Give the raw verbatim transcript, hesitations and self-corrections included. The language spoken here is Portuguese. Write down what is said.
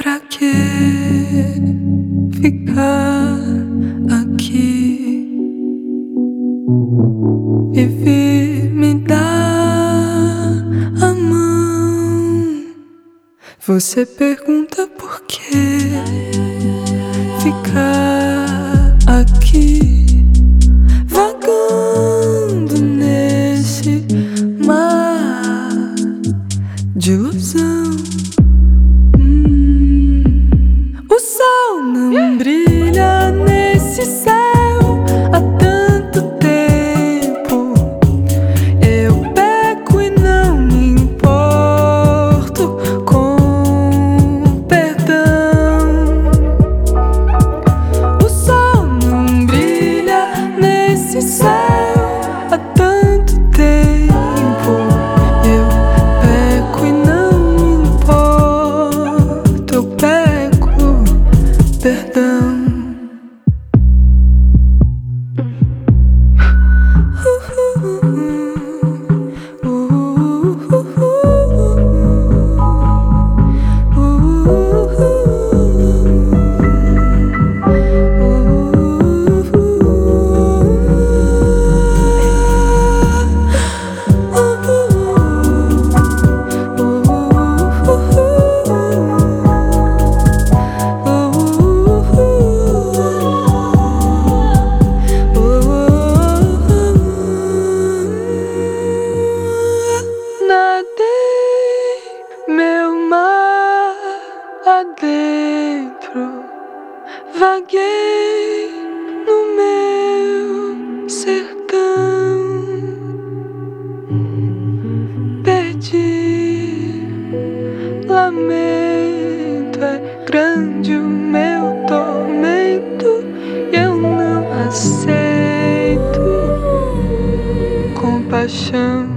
Pra que ficar aqui e vir me dar a mão? Você pergunta por que ficar aqui, vagando nesse mar de ilusão. O sol não brilha nesse céu há tanto tempo. Eu peco e não me importo com perdão. O sol não brilha nesse céu há tanto tempo. Eu peco e não me importo. Eu peco, perdão. Meu mar adentro, vaguei no meu sertão, perdi, lamento, é grande o meu tormento e eu não aceito compaixão.